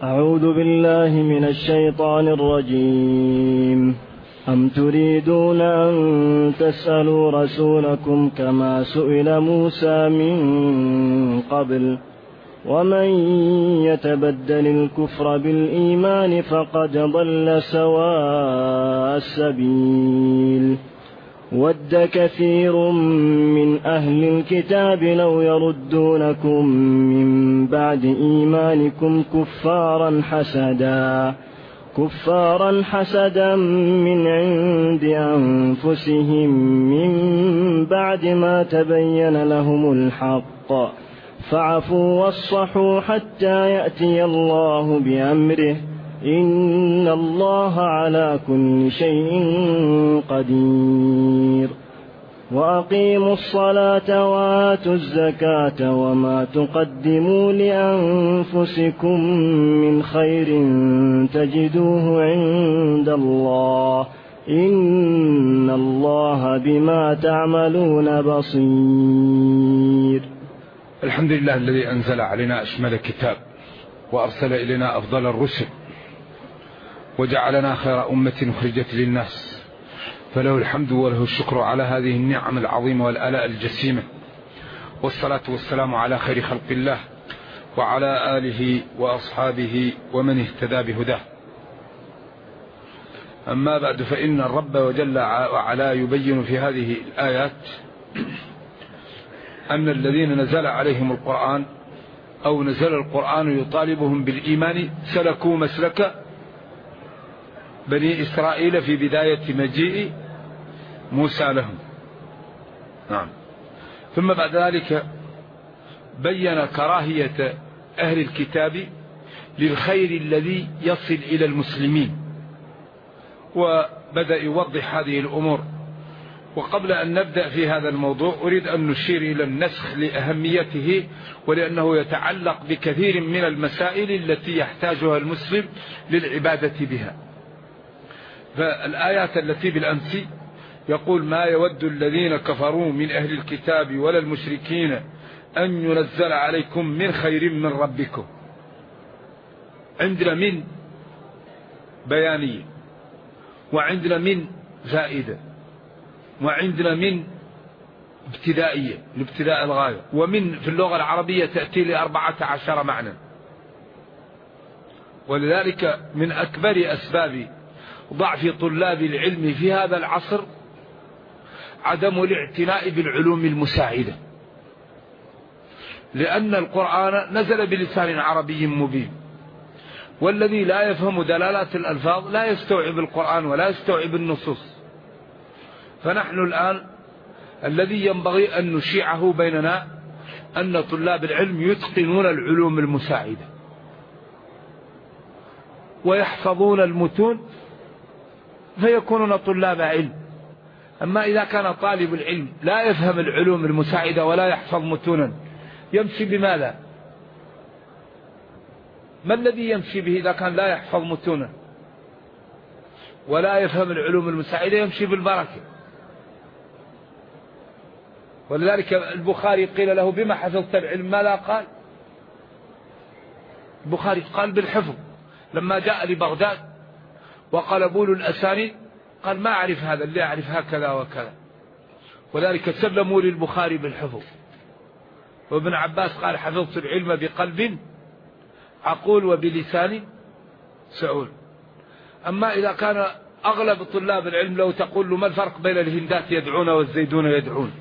أعوذ بالله من الشيطان الرجيم. أم تريدون أن تسألوا رسولكم كما سئل موسى من قبل ومن يتبدل الكفر بالإيمان فقد ضل سواء السبيل. ود كثير من أهل الكتاب لو يردونكم من بعد إيمانكم كفارا حسدا من عند أنفسهم من بعد ما تبين لهم الحق فاعفوا واصفحوا حتى يأتي الله بأمره إن الله على كل شيء قدير. وأقيموا الصلاة وآتوا الزكاة وما تقدموا لأنفسكم من خير تجدوه عند الله إن الله بما تعملون بصير. الحمد لله الذي أنزل علينا أشمل الكتاب وأرسل إلينا أفضل الرسل وجعلنا خير أمة أخرجت للناس، فله الحمد وله الشكر على هذه النعم العظيمة والآلاء الجسيمة، والصلاة والسلام على خير خلق الله وعلى آله وأصحابه ومن اهتدى بهداه. أما بعد، فإن الرب وجل وعلا يبين في هذه الآيات أن الذين نزل عليهم القرآن أو نزل القرآن يطالبهم بالإيمان سلكوا مسلك بني إسرائيل في بداية مجيء موسى لهم. نعم. ثم بعد ذلك بين كراهية أهل الكتاب للخير الذي يصل إلى المسلمين، وبدأ يوضح هذه الأمور. وقبل أن نبدأ في هذا الموضوع أريد أن نشير إلى النسخ لأهميته، ولأنه يتعلق بكثير من المسائل التي يحتاجها المسلم للعبادة بها. فالآيات التي بالأمس يقول ما يود الذين كفروا من أهل الكتاب ولا المشركين أن ينزل عليكم من خير من ربكم. عندنا من بيانية، وعندنا من زائدة، وعندنا من ابتدائية لابتداء الغاية، ومن في اللغة العربية تأتي ل14 معنى. ولذلك من أكبر أسباب ضعف طلاب العلم في هذا العصر عدم الاعتناء بالعلوم المساعدة، لأن القرآن نزل بلسان عربي مبين، والذي لا يفهم دلالات الألفاظ لا يستوعب القرآن ولا يستوعب النصوص. فنحن الآن الذي ينبغي أن نشيعه بيننا أن طلاب العلم يتقنون العلوم المساعدة ويحفظون المتون فيكونون طلاب علم. أما إذا كان طالب العلم لا يفهم العلوم المساعدة ولا يحفظ متونا، يمشي بماذا؟ ما الذي يمشي به إذا كان لا يحفظ متونا ولا يفهم العلوم المساعدة؟ يمشي بالبركة. ولذلك البخاري قيل له بما حفظت العلم؟ ماذا قال؟ البخاري قال بالحفظ. لما جاء لبغداد وقلبوا له الأسانيد قال ما أعرف هذا، اللي أعرف هكذا وكذا. وذلك سلموا للبخاري بالحفظ. وابن عباس قال حفظت العلم بقلب عقول وبلسان سعول. أما إذا كان أغلب طلاب العلم لو تقول له ما الفرق بين الهندات يدعون والزيدون يدعون،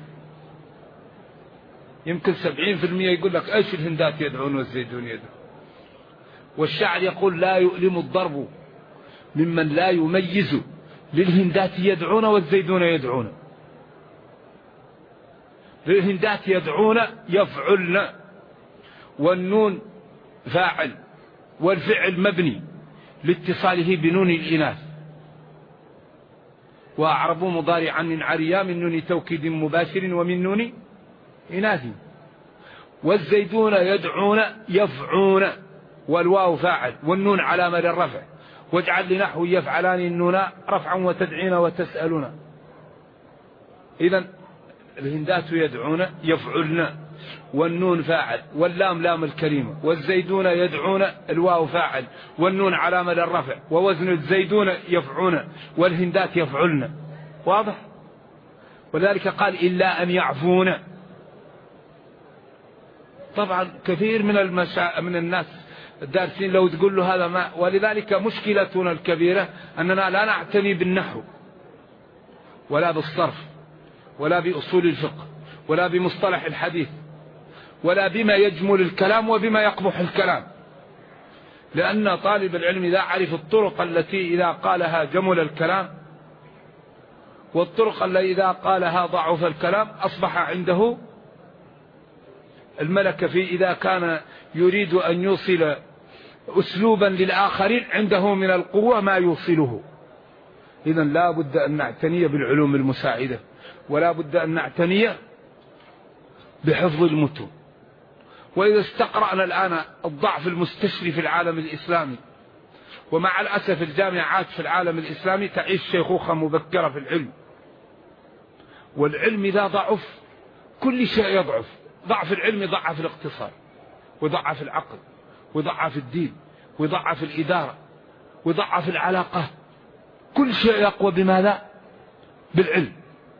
يمكن 70% يقول لك ايش الهندات يدعون والزيدون يدعون. والشاعر يقول لا يؤلم الضرب ممن لا يميز للهندات يدعون والزيدون يدعون. للهندات يدعون يفعلن، والنون فاعل، والفعل مبني لاتصاله بنون الإناث. وأعربوا مضارعا من عريا من نون توكيد مباشر ومن نون إناث. والزيدون يدعون يفعون، والواو فاعل والنون علامة للرفع، واجعل لنحو يفعلان النون رفعا وتدعين وتسألون. إذن الهندات يدعون يفعلن. والنون فاعل، واللام لام الكلمة، والزيدون يدعون الواو فاعل، والنون علامة للرفع، ووزن الزيدون يفعون، والهندات يفعلن. واضح؟ ولذلك قال إلا أن يعفون. طبعا كثير من الناس الدارسين لو تقول له هذا ما، ولذلك مشكلتنا الكبيرة أننا لا نعتني بالنحو ولا بالصرف ولا بأصول الفقه ولا بمصطلح الحديث ولا بما يجمل الكلام وبما يقبح الكلام، لأن طالب العلم إذا عرف الطرق التي إذا قالها جمل الكلام والطرق التي إذا قالها ضعف الكلام أصبح عنده الملكة في إذا كان يريد أن يوصل أسلوبا للآخرين عنده من القوة ما يوصله. إذن لا بد أن نعتني بالعلوم المساعدة، ولا بد أن نعتني بحفظ المتون. وإذا استقرأنا الآن الضعف المستشري في العالم الإسلامي، ومع الأسف الجامعات في العالم الإسلامي تعيش شيخوخة مبكرة في العلم، والعلم إذا ضعف كل شيء يضعف. ضعف العلم يضعف الاقتصاد، ويضعف العقل، ويضعف الدين، ويضعف الإدارة، ويضعف العلاقة. كل شيء يقوى بماذا؟ بالعلم.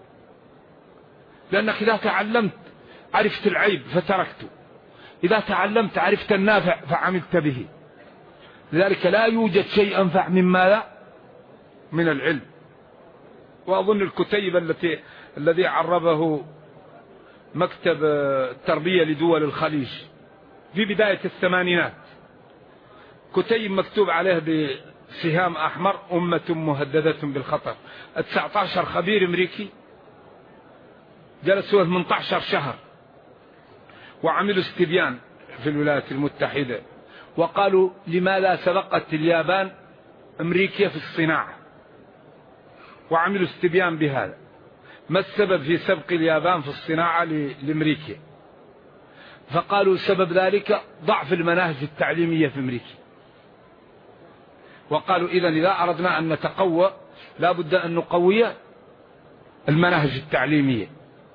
لأنك إذا تعلمت عرفت العيب فتركته، إذا تعلمت عرفت النافع فعملت به. لذلك لا يوجد شيء أنفع من ماذا؟ من العلم. وأظن الكتيب الذي عربه مكتب التربية لدول الخليج في بداية الثمانينات، كتيب مكتوب عليه بسهام أحمر: أمة مهددة بالخطر. 19 خبير أمريكي جلسوا 18 شهر وعملوا استبيان في الولايات المتحدة، وقالوا لماذا سبقت اليابان أمريكا في الصناعة، وعملوا استبيان بهذا. ما السبب في سبق اليابان في الصناعة لأمريكا؟ فقالوا سبب ذلك ضعف المناهج التعليمية في أمريكا. وقالوا إذا أردنا أن نتقوى لا بد أن نقوي المناهج التعليمية،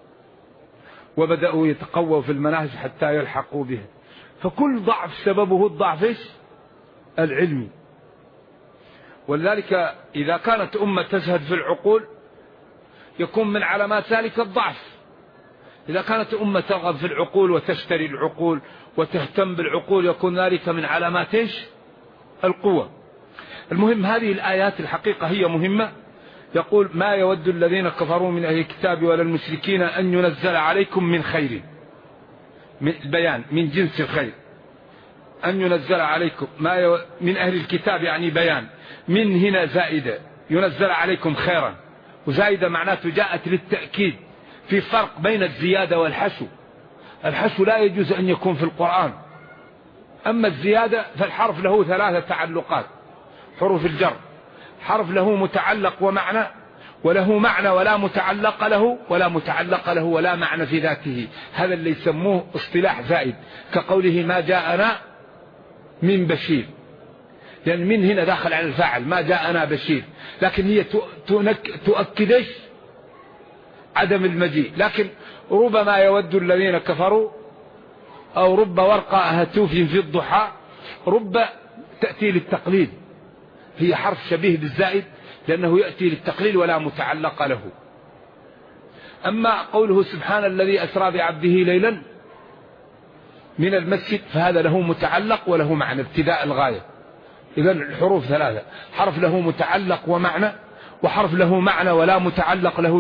وبدأوا يتقووا في المناهج حتى يلحقوا بها. فكل ضعف سببه الضعف العلمي. ولذلك إذا كانت أمة تزهد في العقول يكون من علامات ذلك الضعف. إذا كانت أمة ترغب في العقول وتشتري العقول وتهتم بالعقول يكون ذلك من علامات القوة. المهم هذه الآيات الحقيقة هي مهمة. يقول: ما يود الذين كفروا من أهل الكتاب ولا المشركين أن ينزل عليكم من خير، من بيان من جنس الخير، أن ينزل عليكم من أهل الكتاب يعني بيان، من هنا زائدة، ينزل عليكم خيرا، وزائدة معناته جاءت للتأكيد. في فرق بين الزيادة والحشو. الحشو لا يجوز أن يكون في القرآن، أما الزيادة فالحرف له 3 تعلقات. حروف الجر حرف له متعلق ومعنى، وله معنى ولا متعلق له، ولا متعلق له ولا معنى في ذاته. هذا اللي يسموه اصطلاح زائد، كقوله: ما جاءنا من بشير، لأن من هنا داخل على الفاعل، ما جاءنا بشير، لكن هي تؤكد عدم المجيء. لكن ربما يود الذين كفروا، أو رب ورقة هتوف في الضحى، رب تأتي للتقليد، هي حرف شبيه بالزائد لأنه يأتي للتقليل ولا متعلق له. أما قوله: سبحان الذي أسرى بعبده ليلا من المسجد، فهذا له متعلق وله معنى، ابتداء الغاية. إذن الحروف 3: حرف له متعلق ومعنى، وحرف له معنى ولا متعلق له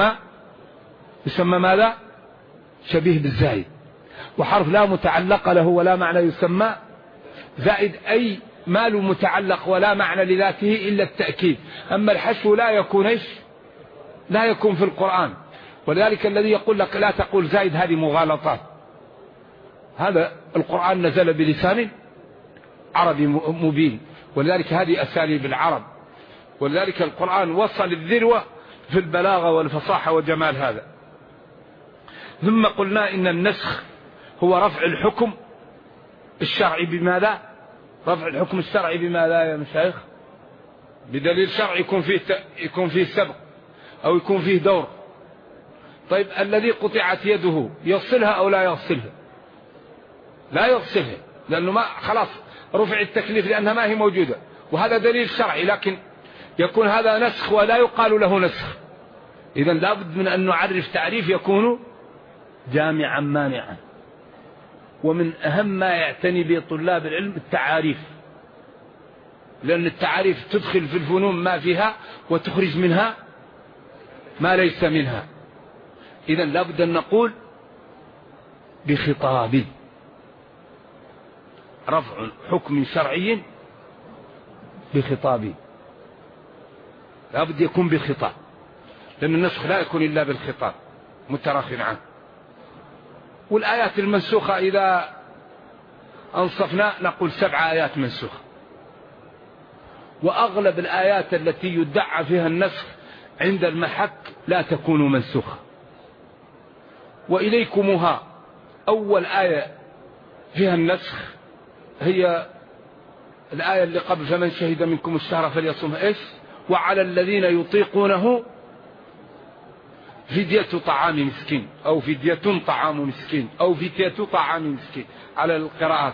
يسمى ماذا؟ شبيه بالزائد. وحرف لا متعلق له ولا معنى يسمى زائد، أي ما له متعلق ولا معنى لذاته إلا التأكيد. أما الحشو لا يكون في القرآن. ولذلك الذي يقول لك لا تقول زائد هذه مغالطات. هذا القرآن نزل بلسان عربي مبين، ولذلك هذه أساليب العرب. ولذلك القرآن وصل الذروة في البلاغة والفصاحة وجمال هذا. ثم قلنا إن النسخ هو رفع الحكم الشرعي بماذا؟ رفع الحكم الشرعي بماذا يا مشايخ؟ بدليل شرعي يكون فيه سبق أو يكون فيه دور. طيب الذي قطعت يده يغسلها أو لا يغسلها؟ لا يغسلها، لأنه ما خلاص رفع التكليف لأنها ما هي موجودة، وهذا دليل شرعي، لكن يكون هذا نسخ ولا يقال له نسخ. إذا لابد من أن نعرف تعريف يكون جامعا مانعا. ومن أهم ما يعتني به طلاب العلم التعاريف، لأن التعاريف تدخل في الفنون ما فيها وتخرج منها ما ليس منها. إذا لابد أن نقول بخطاب، رفع حكم شرعي بخطاب، لابد يكون بخطاب، لأن النسخ لا يكون إلا بالخطاب متراخٍ عنه. والآيات المنسوخة إذا أنصفنا نقول 7 آيات منسوخة، وأغلب الآيات التي يدعى فيها النسخ عند المحك لا تكون منسوخة. وإليكمها أول آية فيها النسخ هي الآية اللي قبل فمن شهد منكم الشهر فليصمه إيش؟ وعلى الذين يطيقونه فدية طعام مسكين، أو فدية طعام مسكين، أو فدية طعام مسكين على القراءات.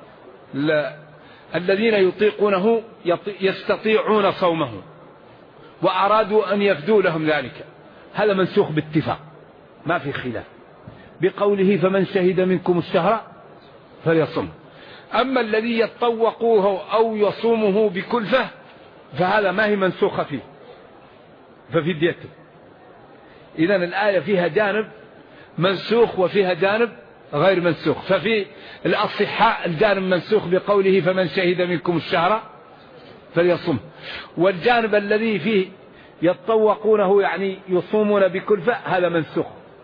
الذين يطيقونه يستطيعون صومه وأرادوا أن يفدوا لهم ذلك، هذا منسوخ باتفاق ما في خلاف بقوله فمن شهد منكم الشهر فليصمه. أما الذي يتطوقوه أو يصومه بكلفة فهذا ما هي منسوخة فيه ففديته. إذن الآية فيها جانب منسوخ وفيها جانب غير منسوخ. ففي الأصحاء الجانب منسوخ بقوله فمن شهد منكم الشهر فليصمه، والجانب الذي فيه يتطوقونه يعني يصومون بكلفة هذا منسوخ،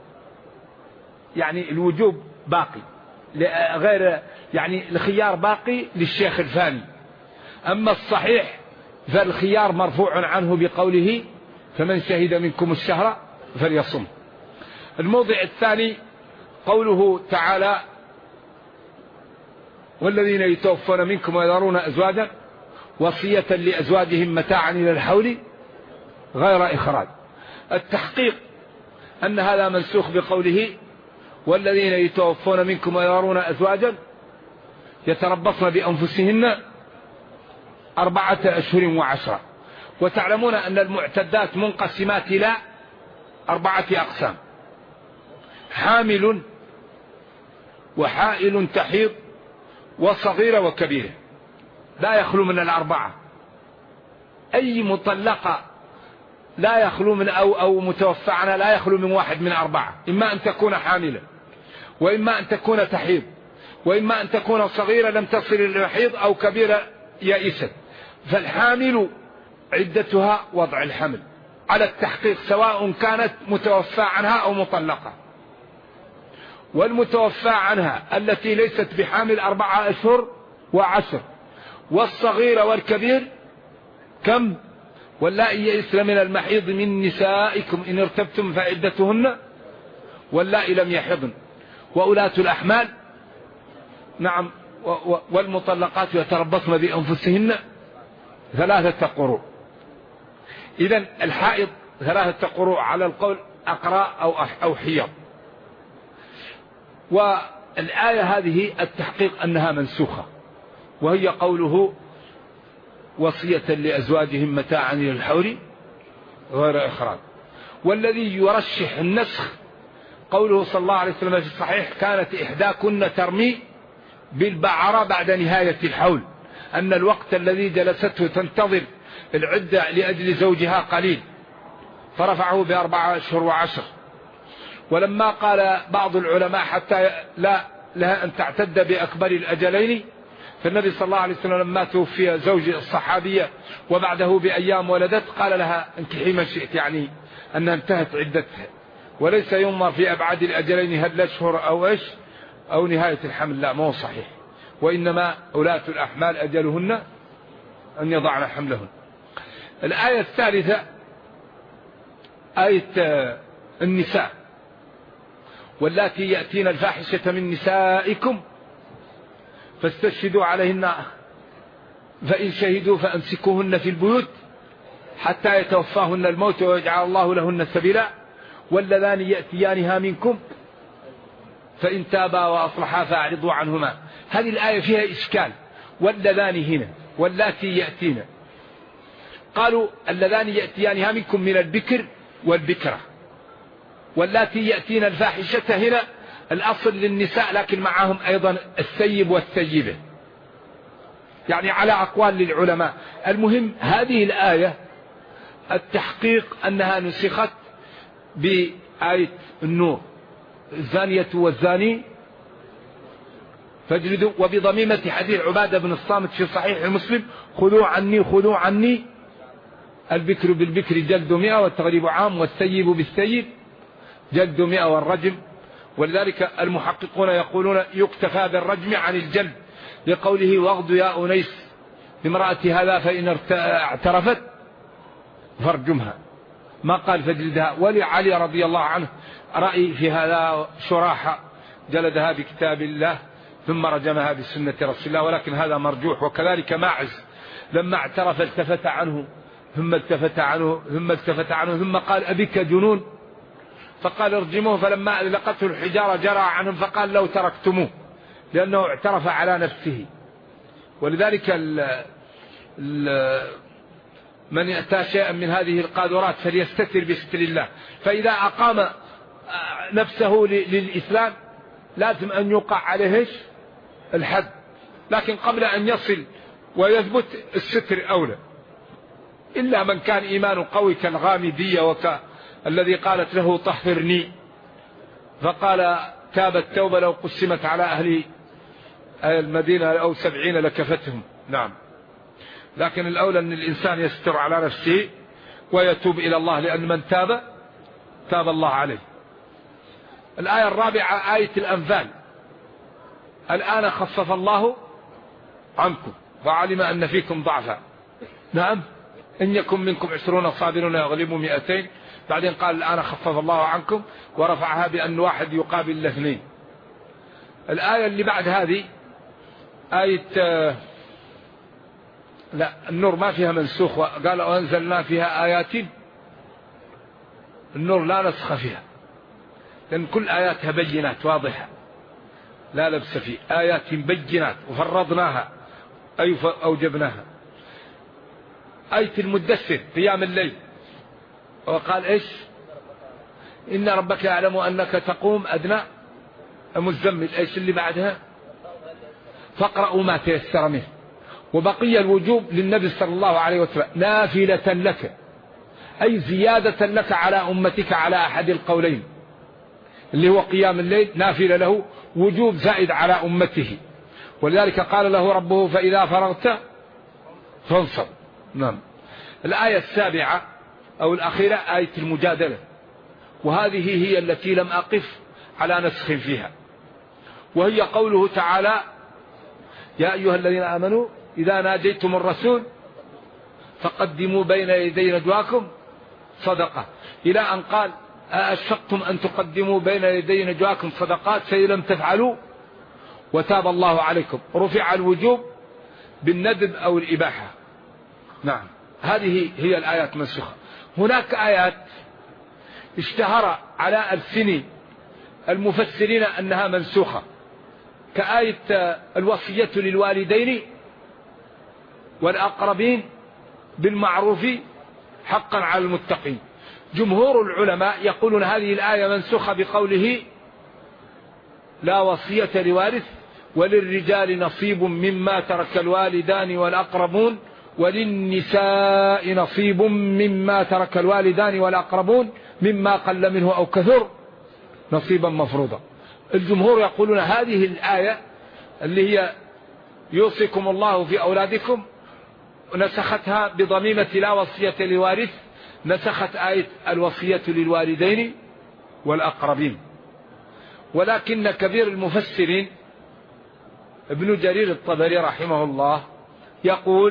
يعني الوجوب باقي غير يعني الخيار باقي للشيخ الفاني. أما الصحيح فالخيار مرفوع عنه بقوله فمن شهد منكم الشهر فليصم. الموضع الثاني قوله تعالى والذين يتوفون منكم ويذرون أزواجا وصية لأزواجهم متاعا إلى الحول غير إخراج. التحقيق أن هذا منسوخ بقوله والذين يتوفون منكم ويذرون أزواجا يتربصن بأنفسهن 4 أشهر و10. وتعلمون أن المعتدات منقسمات إلى 4 أقسام: حامل وحائل تحيض وصغيرة وكبيرة، لا يخلو من 4. أي مطلقة لا يخلو من أو متوفى عنها لا يخلو من واحد من 4، إما أن تكون حاملة، وإما أن تكون تحيض، وإما أن تكون صغيرة لم تصل إلى الحيض، أو كبيرة يائسة. فالحامل عدتها وضع الحمل على التحقيق سواء كانت متوفى عنها أو مطلقة. والمتوفى عنها التي ليست بحامل 4 أشهر و10. والصغيرة والكبير كم؟ واللائي يئسن من المحيض من نسائكم إن ارتبتم فعدتهن واللائي لم يحضن وأولاة الأحمال نعم والمطلقات يتربصن بأنفسهن 3 قروء. إذن الحائض 3 قروء على القول أقراء أو حيض. والآية هذه التحقيق أنها منسوخة، وهي قوله وصية لأزواجهم متاعا إلى الحول غير إخراج. والذي يرشح النسخ قوله صلى الله عليه وسلم في الصحيح كانت إحداكن ترمي بالبعرة بعد نهاية الحول، أن الوقت الذي جلسته تنتظر العدة لأجل زوجها قليل، فرفعه ب4 أشهر و10. ولما قال بعض العلماء حتى لا لها أن تعتد بأكبر الأجلين، فالنبي صلى الله عليه وسلم لما توفي زوج الصحابية وبعده بأيام ولدت قال لها انكحي ما شئت، يعني أنها انتهت عدتها، وليس ينظر في أبعاد الأجلين هل الأشهر أو إيش أو نهاية الحمل، لا ما هو صحيح. وإنما أولاة الأحمال أجلهن أن يضعن حملهن. الآية الثالثة آية النساء واللاتي يأتين الفاحشة من نسائكم فاستشهدوا عليهن فإن شهدوا فأمسكوهن في البيوت حتى يتوفاهن الموت ويجعل الله لهن سبيلا واللذان يأتيانها منكم فإن تابا وأصلحا فأعرضوا عنهما. هذه الآية فيها إشكال. واللذان هنا واللاتي يأتينا، قالوا اللذان يأتيانها منكم من البكر والبكرة، واللاتي يأتين الفاحشة هنا الأصل للنساء لكن معهم أيضا الثيب والثيبة، يعني على أقوال للعلماء. المهم هذه الآية التحقيق أنها نسخت بآية النور الزانية والزاني فاجلدوا، وبضميمة حديث عبادة بن الصامت في صحيح مسلم خذوا عني البكر بالبكر جلد 100 والتغريب عام والثيب بالثيب جلد 100 والرجم. ولذلك المحققون يقولون يكتفى بالرجم عن الجلد لقوله واغض يا أنيس لامرأة هذا فإن اعترفت فارجمها، ما قال فجلدها. ولعلي رضي الله عنه رأي في هذا، شراحة جلدها بكتاب الله ثم رجمها بسنة رسول الله، ولكن هذا مرجوح. وكذلك ماعز لما اعترف التفت عنه ثم التفت عنه ثم قال أبك جنون، فقال ارجموه، فلما لقته الحجارة جرى عنهم فقال لو تركتموه، لأنه اعترف على نفسه. ولذلك من يأتى شيئا من هذه القاذورات فليستتر بستر الله. فإذا أقام نفسه للإسلام لازم أن يوقع عليه الحد، لكن قبل أن يصل ويثبت الستر أولى، إلا من كان إيمانه قوي كالغامدية الذي قالت له طهرني فقال تاب التوبة لو قسمت على أهل المدينة أو 70 لكفتهم. نعم، لكن الأولى أن الإنسان يستر على نفسه ويتوب إلى الله، لأن من تاب الله عليه. الآية الرابعة آية الأنفال، الآن خفف الله عنكم وعلم أن فيكم ضعفا. نعم، إن يكن منكم 20 صابرون يغلبوا 200. بعدين قال الآن خفف الله عنكم ورفعها بأن واحد يقابل 2. الآية اللي بعد هذه آية لا النور ما فيها منسوخ، قال وأنزلنا فيها آيات، النور لا نسخ فيها لأن كل آياتها بينات واضحة لا لبس فيه، آيات بينات وفرضناها أي أوجبناها. آية المدثر قيام الليل، وقال إيش إن ربك يعلم أنك تقوم أدنى المزمل. إيش اللي بعدها فاقرأوا ما تيسر منه. وبقي الوجوب للنبي صلى الله عليه وسلم نافلة لك، أي زيادة لك على أمتك على أحد القولين اللي هو قيام الليل، نافلة له وجوب زائد على أمته. ولذلك قال له ربه فإذا فرغت فانصب. نعم. الآية السابعة أو الأخيرة آية المجادلة، وهذه هي التي لم أقف على نسخ فيها، وهي قوله تعالى يا أيها الذين آمنوا إذا ناجيتم الرسول فقدموا بين يدي نجواكم صدقة، إلى أن قال أشفقتم أن تقدموا بين يدي نجواكم صدقات فإن لم تفعلوا وتاب الله عليكم. رفع الوجوب بالندب أو الإباحة. نعم، هذه هي الآيات منسوخة. هناك آيات اشتهر على ألسن المفسرين أنها منسوخة، كآية الوصية للوالدين والأقربين بالمعروف حقا على المتقين. جمهور العلماء يقولون هذه الآية منسوخة بقوله لا وصية لوارث وللرجال نصيب مما ترك الوالدان والأقربون وللنساء نصيب مما ترك الوالدان والأقربون مما قل منه أو كثر نصيبا مفروضا. الجمهور يقولون هذه الآية اللي هي يوصيكم الله في أولادكم نسختها بضميمة لا وصية لوارث، نسخت آية الوصية للوالدين والأقربين. ولكن كبير المفسرين ابن جرير الطبري رحمه الله يقول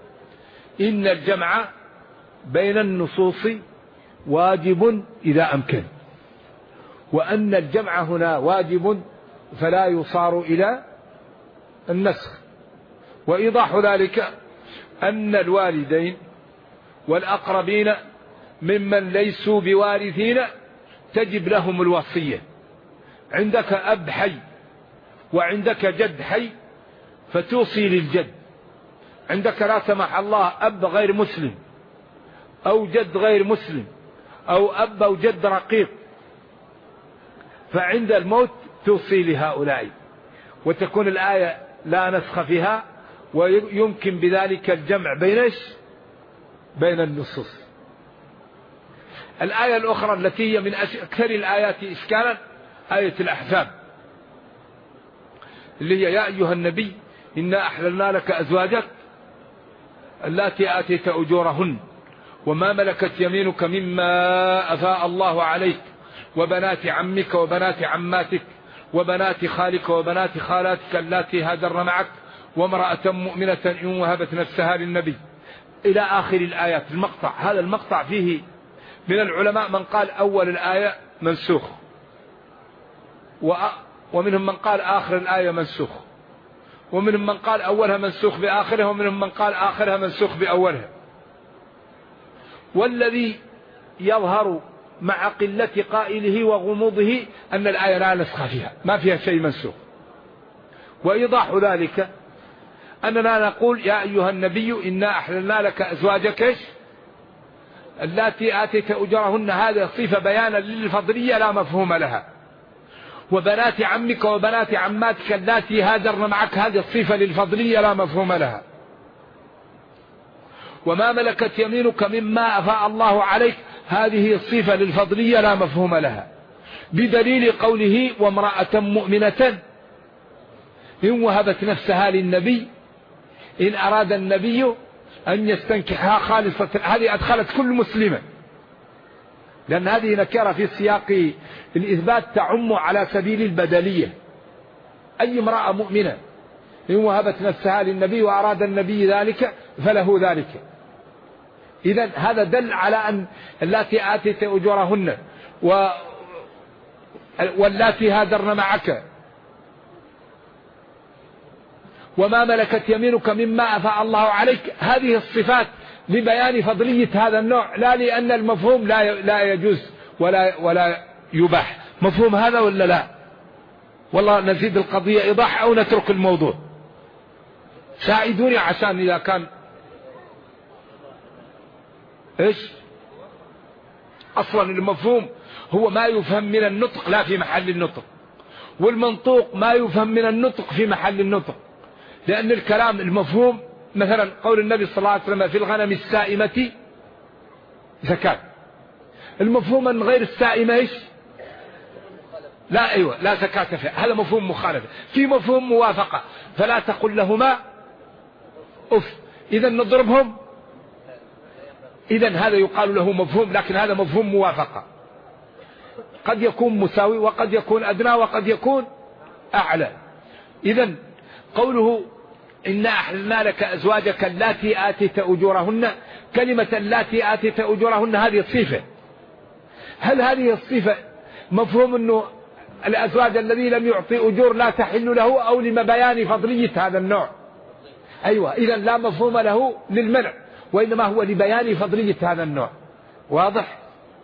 إن الجمع بين النصوص واجب إذا أمكن، وأن الجمع هنا واجب فلا يصار إلى النسخ. وإيضاح ذلك أن الوالدين والأقربين ممن ليسوا بوارثين تجب لهم الوصية. عندك أب حي وعندك جد حي فتوصي للجد. عندك لا سمح الله أب غير مسلم أو جد غير مسلم أو أب أو جد رقيق، فعند الموت توصي لهؤلاء، وتكون الآية لا نسخ فيها، ويمكن بذلك الجمع بين النصوص. الآية الأخرى التي هي من أكثر الآيات إشكالا آية الأحزاب، اللي هي يا أيها النبي إنا أحللنا لك أزواجك اللاتي آتيت أجورهن وما ملكت يمينك مما أفاء الله عليك وبنات عمك وبنات عماتك وبنات خالك وبنات خالاتك اللاتي هاجرن معك وامرأة مؤمنة إن وهبت نفسها للنبي إلى آخر الآيات. المقطع هذا المقطع فيه من العلماء من قال أول الآية منسوخ، ومنهم من قال آخر الآية منسوخ، ومنهم من قال أولها منسوخ بآخرها، ومنهم من قال آخرها منسوخ بأولها. والذي يظهر مع قلة قائله وغموضه أن الآية لا نسخ فيها، ما فيها شيء منسوخ. وإيضاح ذلك أننا نقول يا أيها النبي إنا أحللنا لك أزواجك اللاتي آتيت أجورهن، هذا صفة بيانا للفضلية لا مفهوم لها. وبنات عمك وبنات عماتك اللاتي هاجرن معك، هذه الصفة للفضلية لا مفهوم لها. وما ملكت يمينك مما أفاء الله عليك، هذه الصفة للفضلية لا مفهوم لها، بدليل قوله وامرأة مؤمنة إن وهبت نفسها للنبي إن أراد النبي أن يستنكحها خالصة. هذه أدخلت كل مسلمة، لأن هذه نكرة في سياق الإثبات تعم على سبيل البدلية. أي امرأة مؤمنة إن وهبت نفسها للنبي وأراد النبي ذلك فله ذلك. إذن هذا دل على أن اللاتي آتيت أجورهن واللاتي هاجرن معك وما ملكت يمينك مما أفاء الله عليك، هذه الصفات لبيان فضلية هذا النوع، لا لأن المفهوم لا يجوز ولا يباح. مفهوم هذا ولا لا؟ والله نزيد القضية إيضاح أو نترك الموضوع؟ ساعدوني عشان إذا كان إيش أصلا المفهوم هو ما يفهم من النطق لا في محل النطق، والمنطوق ما يفهم من النطق في محل النطق. لأن الكلام المفهوم مثلا قول النبي صلى الله عليه وسلم في الغنم السائمة زكاة، المفهوم من غير السائمة إيش؟ لا أيوة لا زكاة فيها، هذا مفهوم مخالفة. في مفهوم موافقة، فلا تقل لهما أف، إذا نضربهم، إذا هذا يقال له مفهوم، لكن هذا مفهوم موافقة، قد يكون مساوي وقد يكون أدنى وقد يكون أعلى. إذا قوله إنا أحللنا لك أزواجك اللاتي آتيت أجورهن، كلمة اللاتي آتيت أجورهن هذه الصفة. هل هذه الصفة مفهوم أنه الأزواج الذي لم يعطي أجور لا تحل له، أو لبيان فضلية هذا النوع؟ أيوة، إذا لا مفهوم له للمنع، وإنما هو لبيان فضلية هذا النوع. واضح؟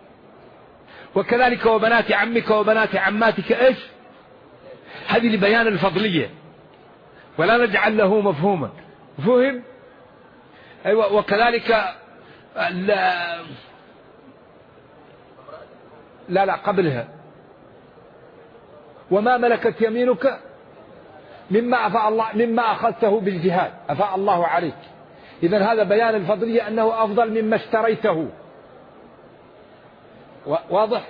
وكذلك وبنات عمك وبنات عماتك إيش؟ هذه لبيان الفضلية ولا نجعل له مفهوما. فهم؟ أيوة. وكذلك لا قبلها وما ملكت يمينك مما أفاء الله، مما أخذته بالجهاد أفاء الله عليك. إذن هذا بيان الفضلية أنه أفضل مما اشتريته. واضح؟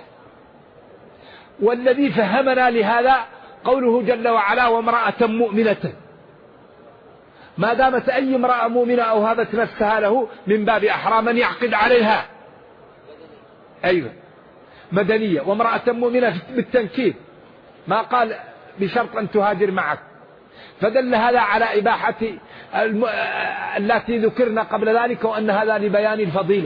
والذي فهمنا لهذا قوله جل وعلا وامرأة مؤمنة، ما دامت أي امرأة مؤمنة أو هبت نفسها له من باب أحرى من يعقد عليها. أيوة مدنية. وامرأة مؤمنة بالتنكيد، ما قال بشرط أن تهاجر معك، فدل هذا على إباحة التي ذكرنا قبل ذلك، وأن هذا لبيان الفضيلة.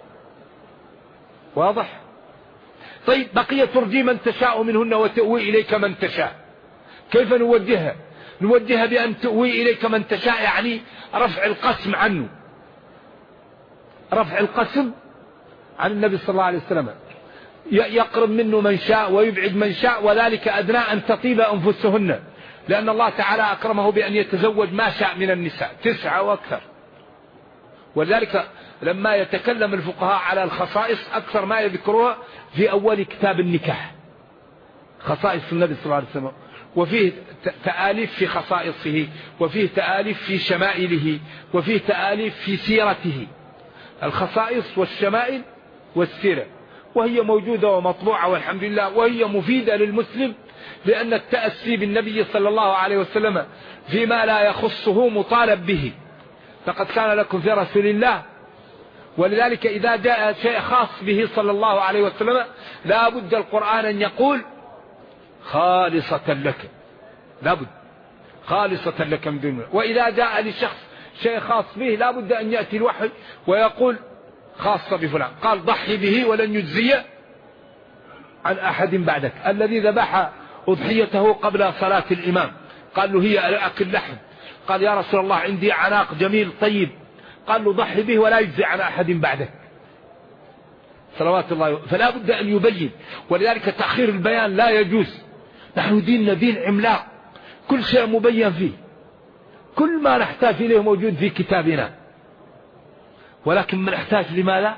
واضح؟ طيب بقي ترجي من تشاء منهن وتؤوي إليك من تشاء. كيف نوجهها؟ نوجهها بأن تؤوي إليك من تشاء، يعني رفع القسم عنه، رفع القسم عن النبي صلى الله عليه وسلم. يقرب منه من شاء ويبعد من شاء، وذلك أدنى أن تطيب أنفسهن، لأن الله تعالى أكرمه بأن يتزوج ما شاء من النساء 9 وأكثر. ولذلك لما يتكلم الفقهاء على الخصائص أكثر ما يذكروها في أول كتاب النكاح، خصائص النبي صلى الله عليه وسلم، وفيه تآليف في خصائصه، وفيه تآليف في شمائله، وفيه تآليف في سيرته، الخصائص والشمائل والسيرة، وهي موجودة ومطبوعة والحمد لله، وهي مفيدة للمسلم، لأن التأسي بالنبي صلى الله عليه وسلم فيما لا يخصه مطالب به. لقد كان لكم في رسول الله، ولذلك إذا جاء شيء خاص به صلى الله عليه وسلم لا بد القرآن أن يقول خالصة لك، لا بد خالصة لك من دون. وإذا جاء لشخص شيء خاص به لا بد أن يأتي الوحي ويقول خاصة بفلان، قال ضحي به ولن يجزي عن أحد بعدك. الذي ذبح أضحيته قبل صلاة الإمام قال له هي أكل لحم، قال يا رسول الله عندي عناق جميل طيب، قال له ضحي به ولا يجزي عن أحد بعدك صلوات الله. فلا بد أن يبين، ولذلك تأخير البيان لا يجوز. نحن ديننا دين عملاق، كل شيء مبين فيه، كل ما نحتاج إليه موجود في كتابنا، ولكن من نحتاج لماذا؟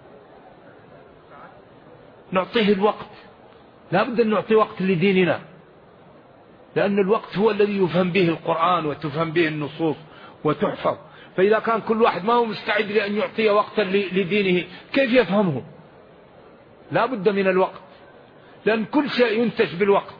نعطيه الوقت. لا بد أن نعطي وقت لديننا، لأن الوقت هو الذي يفهم به القرآن وتفهم به النصوص وتحفظ. فإذا كان كل واحد ما هو مستعد لأن يعطي وقتا لدينه كيف يفهمه؟ لا بد من الوقت، لأن كل شيء ينتج بالوقت،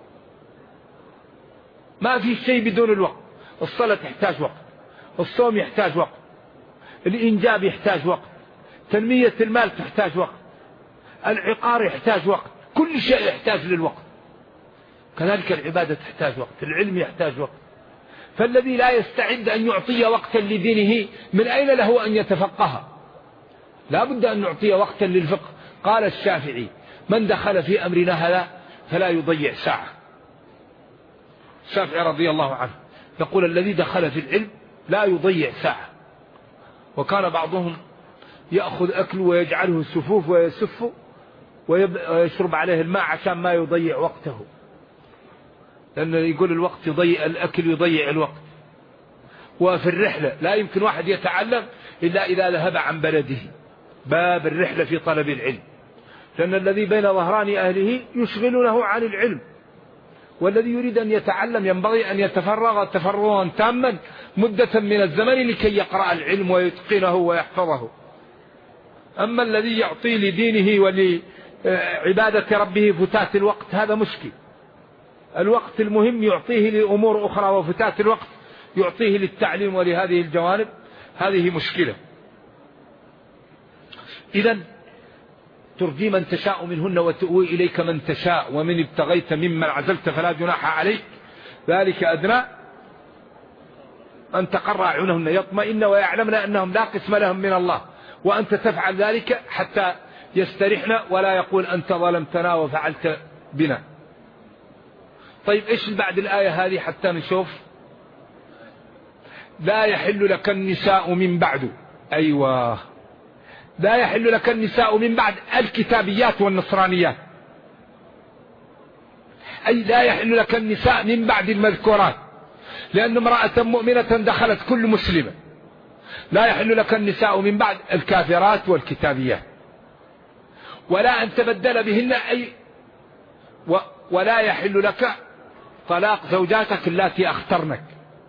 ما في شيء بدون الوقت. الصلاة تحتاج وقت، الصوم يحتاج وقت، الإنجاب يحتاج وقت، تنمية المال تحتاج وقت، العقار يحتاج وقت، كل شيء يحتاج للوقت. كذلك العبادة تحتاج وقت، العلم يحتاج وقت. فالذي لا يستعد أن يعطي وقتا لدينه من أين له أن يتفقه؟ لا بد أن نعطي وقتا للفقه. قال الشافعي من دخل في أمرنا هذا فلا يضيع ساعة. الشافعي رضي الله عنه يقول الذي دخل في العلم لا يضيع ساعة. وكان بعضهم يأخذ أكل ويجعله سفوف ويسفه ويشرب عليه الماء عشان ما يضيع وقته، لأنه يقول الوقت يضيع، الأكل يضيع الوقت. وفي الرحلة لا يمكن واحد يتعلم إلا إذا ذهب عن بلده، باب الرحلة في طلب العلم، لأن الذي بين ظهران أهله يشغلونه عن العلم. والذي يريد أن يتعلم ينبغي أن يتفرغ تفرغا تاما مدة من الزمن لكي يقرأ العلم ويتقنه ويحفظه. أما الذي يعطي لدينه ولعبادة ربه فتات الوقت هذا مشكل. الوقت المهم يعطيه لأمور أخرى، وفتات الوقت يعطيه للتعليم ولهذه الجوانب، هذه مشكلة. إذن ترجي من تشاء منهن وتؤوي إليك من تشاء، ومن ابتغيت ممن عزلت فلا جناح عليك، ذلك أدنى أن تقر أعينهن يطمئن ويعلمن أنهم لا قسم لهم من الله، وأنت تفعل ذلك حتى يسترحن ولا يقول أنت ظلمتنا وفعلت بنا. طيب إيش بعد الآية هذه حتى نشوف؟ لا يحل لك النساء من بعد. أيوة، لا يحل لك النساء من بعد الكتابيات والنصرانيات، أي لا يحل لك النساء من بعد المذكورات، لأن امرأة مؤمنة دخلت كل مسلمة. لا يحل لك النساء من بعد الكافرات والكتابيات، ولا أن تبدل بهن، أي ولا يحل لك طلاق زوجاتك التي أخترنك،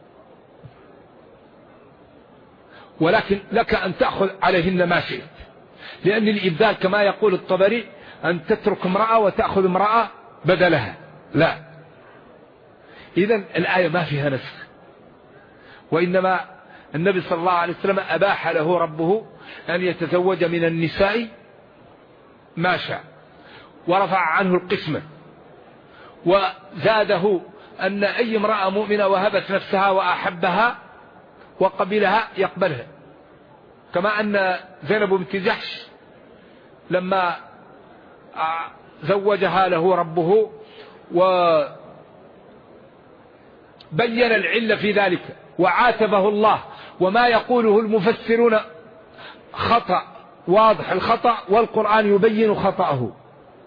ولكن لك أن تأخذ عليهن ما شئت، لأن الإبدال كما يقول الطبري أن تترك امرأة وتأخذ امرأة بدلها، لا. إذن الآية ما فيها نسخ، وإنما النبي صلى الله عليه وسلم أباح له ربه أن يتزوج من النساء ما شاء، ورفع عنه القسمة، وزاده أن أي امرأة مؤمنة وهبت نفسها وأحبها وقبلها يقبلها، كما أن زينب بنت جحش لما زوجها له ربه وبين العلة في ذلك وعاتبه الله، وما يقوله المفسرون خطأ واضح الخطأ، والقرآن يبين خطأه،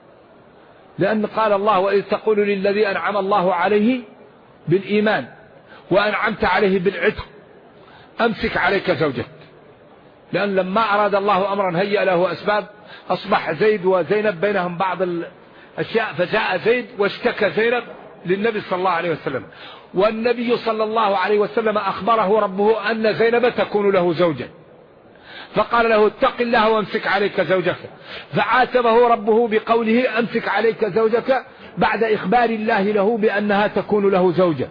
لأن قال الله وإذ تقول للذي أنعم الله عليه بالإيمان وأنعمت عليه بالعتق أمسك عليك زوجك، لأن لما أراد الله أمرا هيأ له أسباب، أصبح زيد وزينب بينهم بعض الأشياء، فجاء زيد واشتكى زينب للنبي صلى الله عليه وسلم، والنبي صلى الله عليه وسلم أخبره ربه أن زينب تكون له زوجا، فقال له اتق الله وامسك عليك زوجك، فعاتبه ربه بقوله أمسك عليك زوجك بعد إخبار الله له بأنها تكون له زوجة.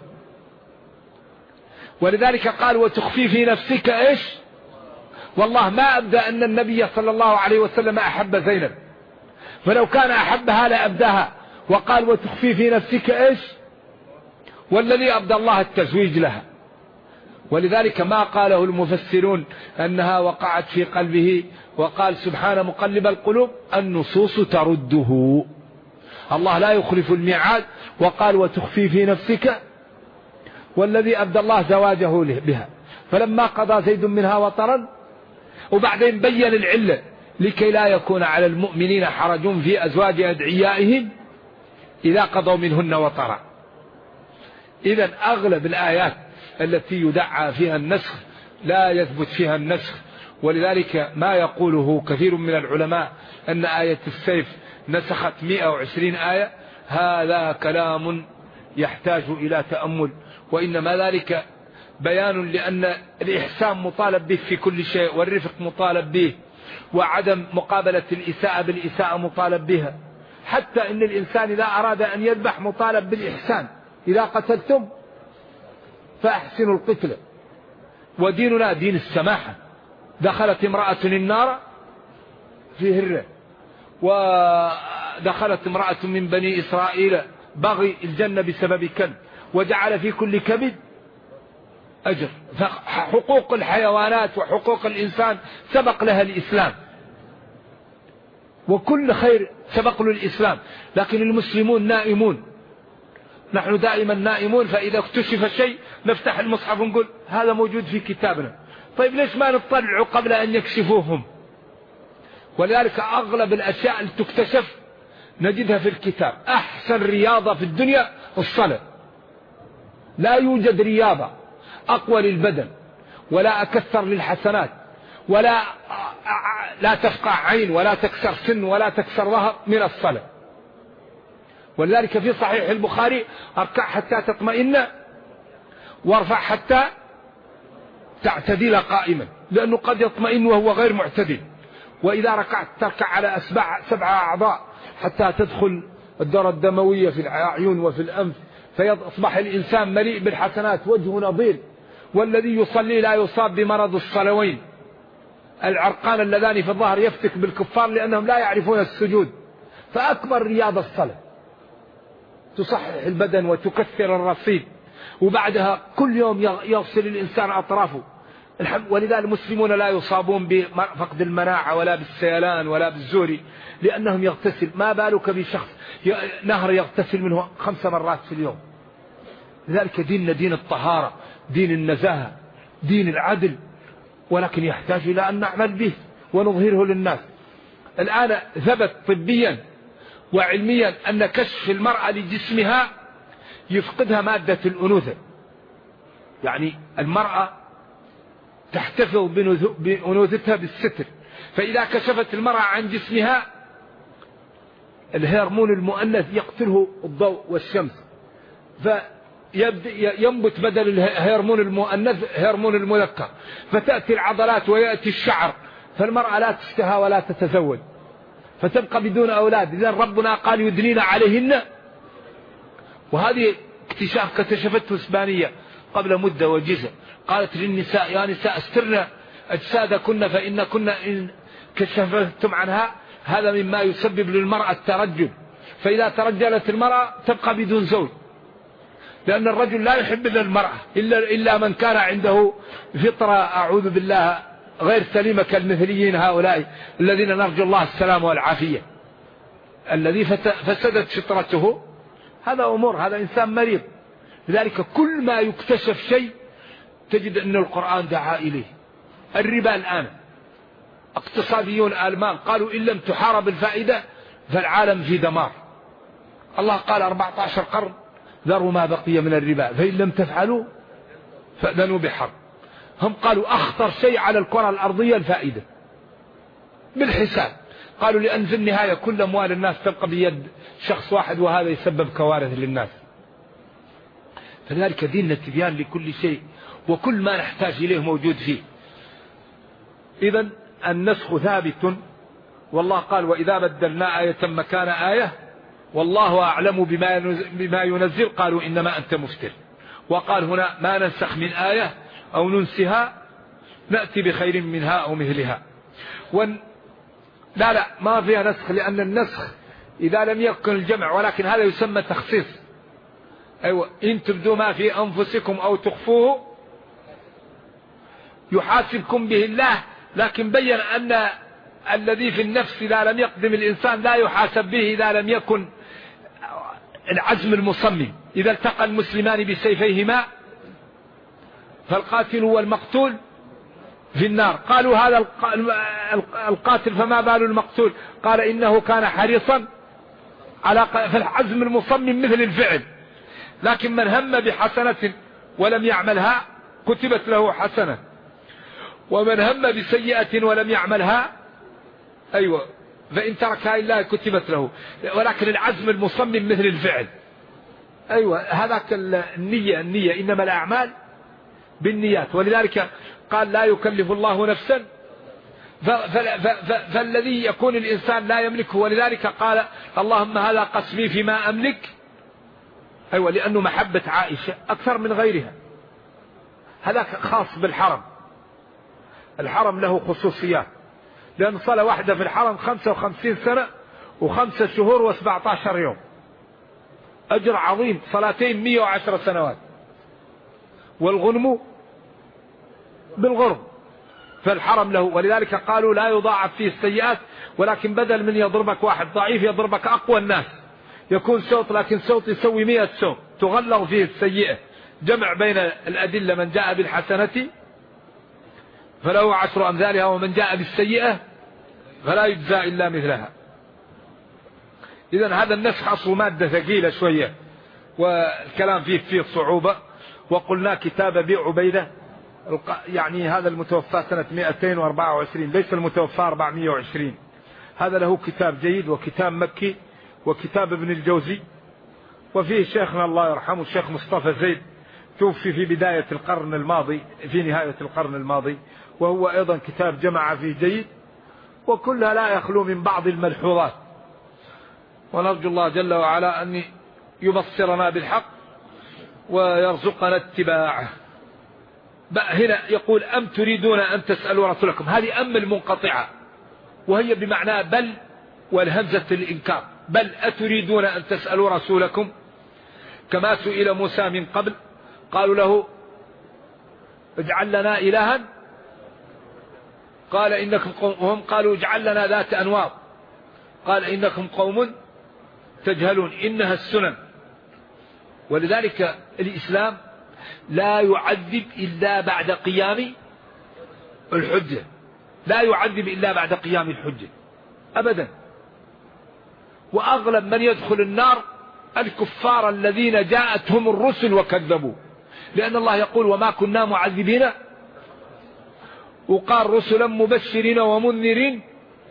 ولذلك قال وتخفي في نفسك إيش؟ والله ما أبدى أن النبي صلى الله عليه وسلم أحب زينب، فلو كان أحبها لأبداها، وقال وتخفي في نفسك إيش؟ والذي أبدى الله التزويج لها. ولذلك ما قاله المفسرون أنها وقعت في قلبه، وقال سبحان مقلب القلوب النصوص ترده، الله لا يخلف الميعاد، وقال وتخفي في نفسك والذي أبدى الله زواجه بها. فلما قضى زيد منها وطرا، وبعدين بين العلة لكي لا يكون على المؤمنين حرج في أزواج أدعيائهم إذا قضوا منهن وطرا. إذن أغلب الآيات التي يدعى فيها النسخ لا يثبت فيها النسخ، ولذلك ما يقوله كثير من العلماء أن آية السيف نسخت 120 آية، هذا كلام يحتاج إلى تأمل، وإنما ذلك بيان لأن الإحسان مطالب به في كل شيء، والرفق مطالب به، وعدم مقابلة الإساءة بالإساءة مطالب بها. حتى إن الإنسان إذا أراد أن يذبح مطالب بالإحسان، إذا قتلتم فأحسنوا القتل، وديننا دين السماحة. دخلت امرأة النار في هرة، ودخلت امرأة من بني إسرائيل بغي الجنة بسبب كلب، وجعل في كل كبد أجر. فحقوق الحيوانات وحقوق الإنسان سبق لها الإسلام، وكل خير سبق له الإسلام، لكن المسلمون نائمون، نحن دائما نائمون، فإذا اكتشف شيء نفتح المصحف ونقول هذا موجود في كتابنا، طيب ليش ما نطلع قبل أن يكشفوهم؟ ولذلك أغلب الأشياء اللي تكتشف نجدها في الكتاب. أحسن رياضة في الدنيا الصلاة، لا يوجد رياضة أقوى للبدن ولا أكثر للحسنات لا تفقع عين ولا تكسر سن ولا تكسر ظهر من الصلاة. ولذلك في صحيح البخاري اركع حتى تطمئن وارفع حتى تعتدل قائما، لأنه قد يطمئن وهو غير معتدل. وإذا ركعت تركع على 7 أعضاء حتى تدخل الدورة الدموية في العيون وفي الأنف، فيصبح الإنسان مليء بالحسنات وجهه نظير. والذي يصلي لا يصاب بمرض الصلوين، العرقان اللذان في الظهر يفتك بالكفار لأنهم لا يعرفون السجود. فأكبر رياضة الصلاة، تصحح البدن وتكثر الرصيد، وبعدها كل يوم يغسل الإنسان أطرافه. ولذا المسلمون لا يصابون بفقد المناعة ولا بالسيلان ولا بالزوري، لأنهم يغتسل. ما بالك بشخص نهر يغتسل منه 5 مرات في اليوم؟ لذلك ديننا دين الطهارة، دين النزاهة، دين العدل، ولكن يحتاج إلى أن نعمل به ونظهره للناس. الآن ثبت طبيا وعلميا أن كشف المرأة لجسمها يفقدها مادة الأنوثة. يعني المرأة تحتفظ بأنوثتها بالستر، فإذا كشفت المرأة عن جسمها الهرمون المؤنث يقتله الضوء والشمس، فينبت بدل الهرمون المؤنث هرمون المذكر، فتأتي العضلات ويأتي الشعر، فالمرأة لا تشتهى ولا تتزوج، فتبقى بدون أولاد. إذن ربنا قال يدنين عليهن. وهذه اكتشاف اكتشفته إسبانية قبل مدة وجيزة، قالت للنساء يا نساء استرن أجسادكن فإن كنا إن كشفتم عنها هذا مما يسبب للمرأة الترجل، فإذا ترجلت المرأة تبقى بدون زوج، لأن الرجل لا يحب المرأة إلا من كان عنده فطرة أعوذ بالله غير سليمة كالمثليين هؤلاء الذين نرجو الله السلام والعافية. الذي فسدت فطرته هذا أمور، هذا إنسان مريض. لذلك كل ما يكتشف شيء تجد أن القرآن دعا إليه. الربا الآن اقتصاديون ألمان قالوا إن لم تحارب الفائدة فالعالم في دمار. الله قال 14 قرن ذروا ما بقي من الربا فإن لم تفعلوا فأذنوا بحرب. هم قالوا أخطر شيء على الكرة الأرضية الفائدة بالحساب. قالوا لأن في النهاية كل أموال الناس تبقى بيد شخص واحد، وهذا يسبب كوارث للناس. فلذلك ديننا تبيان لكل شيء، وكل ما نحتاج إليه موجود فيه. إذن النسخ ثابت، والله قال وإذا بدلنا آية مكان آية والله أعلم بما ينزل قالوا إنما أنت مفتر. وقال هنا ما ننسخ من آية أو ننسها نأتي بخير منها أو مثلها. لا ما فيها نسخ، لأن النسخ إذا لم يكن الجمع، ولكن هذا يسمى تخصيص. أيوة إن تبدوا ما في أنفسكم أو تخفوه يحاسبكم به الله، لكن بين أن الذي في النفس إذا لم يقدم الإنسان لا يحاسب به إذا لم يكن العزم المصمم. إذا التقى المسلمان بسيفيهما فالقاتل والمقتول في النار. قالوا هذا القاتل فما بال المقتول؟ قال إنه كان حريصا على فالعزم المصمم مثل الفعل، لكن من هم بحسنة ولم يعملها كتبت له حسنة، ومن هم بسيئة ولم يعملها أيوة فإن تركها إلا كتبت له. ولكن العزم المصمم مثل الفعل. أيوة هذاك النية إنما الأعمال بالنيات. ولذلك قال لا يكلف الله نفسا فالذي يكون الإنسان لا يملكه. ولذلك قال اللهم هذا قسمي فيما أملك. أيوة لأنه محبة عائشة أكثر من غيرها. هذاك خاص بالحرم. الحرم له خصوصيات، لأن صلاة واحدة في الحرم 55 سنة و5 شهور و17 يوم، أجر عظيم. صلاتين 110 سنوات. والغنم بالغرم، فالحرم له. ولذلك قالوا لا يضاعف فيه السيئات، ولكن بدل من يضربك واحد ضعيف يضربك أقوى الناس، يكون صوت لكن صوت يسوي 100 صوت، تغلظ فيه السيئة. جمع بين الأدلة، من جاء بالحسنة فله 10 أمثالها ومن جاء بالسيئة فلا يجزى إلا مثلها. إذن هذا النسخ أصل مادة ثقيلة شوية والكلام فيه صعوبة. وقلنا كتاب أبي عبيدة يعني هذا المتوفى سنة 224 ليس المتوفى 420. هذا له كتاب جيد وكتاب مكي وكتاب ابن الجوزي. وفيه شيخنا الله يرحمه الشيخ مصطفى زيد توفي في بداية القرن الماضي في نهاية القرن الماضي، وهو أيضا كتاب جمع فيه جيد، وكلها لا يخلو من بعض الملحوظات. ونرجو الله جل وعلا أن يبصرنا بالحق ويرزقنا اتباعه. هنا يقول أم تريدون أن تسألوا رسولكم، هذه أم المنقطعة وهي بمعنى بل والهمزة الإنكار. بل أتريدون أن تسألوا رسولكم كما سئل موسى من قبل قالوا له اجعل لنا إلها قال إنكم قوم، هم قالوا اجعل لنا ذات أنواط قال إنكم قوم تجهلون. إنها السنن. ولذلك الإسلام لا يعذب إلا بعد قيام الحجة، لا يعذب إلا بعد قيام الحجة أبدا. وأغلب من يدخل النار الكفار الذين جاءتهم الرسل وكذبوا، لأن الله يقول وما كنا معذبين، وقال رسلا مبشرين ومنذرين.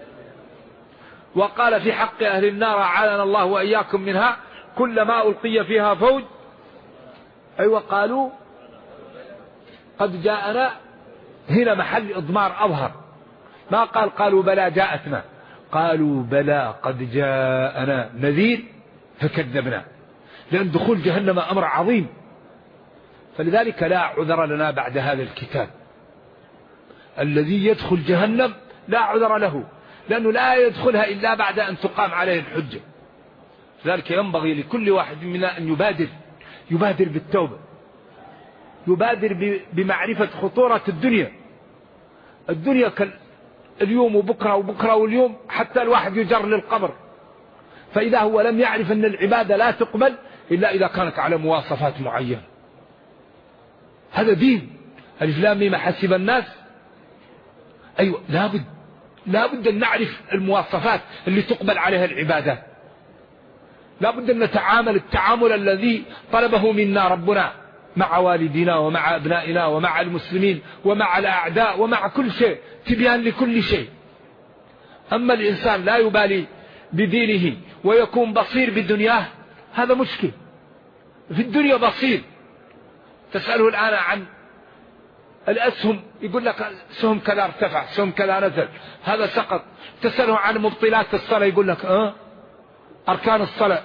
وقال في حق أهل النار أعاذنا الله وإياكم منها كلما ألقي فيها فوج أيوة قالوا قد جاءنا. هنا محل إضمار أظهر، ما قالوا بلى جاءتنا، قالوا بلى قد جاءنا نذير فكذبنا، لأن دخول جهنم أمر عظيم. فلذلك لا عذر لنا بعد هذا الكتاب. الذي يدخل جهنم لا عذر له، لأنه لا يدخلها إلا بعد أن تقام عليه الحجة. لذلك ينبغي لكل واحد منا أن يبادر بالتوبة، يبادر بمعرفة خطورة الدنيا. الدنيا اليوم وبكرة وبكرة واليوم، حتى الواحد يجر للقبر. فإذا هو لم يعرف أن العبادة لا تقبل إلا إذا كانت على مواصفات معينة. هذا دين. الإسلام مما حسب الناس أيوة لابد أن نعرف المواصفات اللي تقبل عليها العبادات. لا بد أن نتعامل التعامل الذي طلبه منا ربنا مع والدنا ومع أبنائنا ومع المسلمين ومع الأعداء ومع كل شيء، تبيان لكل شيء. أما الإنسان لا يبالي بدينه ويكون بصير بدنياه، هذا مشكل. في الدنيا بصير، تسأله الآن عن الأسهم يقول لك سهم كذا ارتفع، سهم كذا نزل، هذا سقط. تسأله عن مبطلات الصلاة يقول لك أركان الصلاة،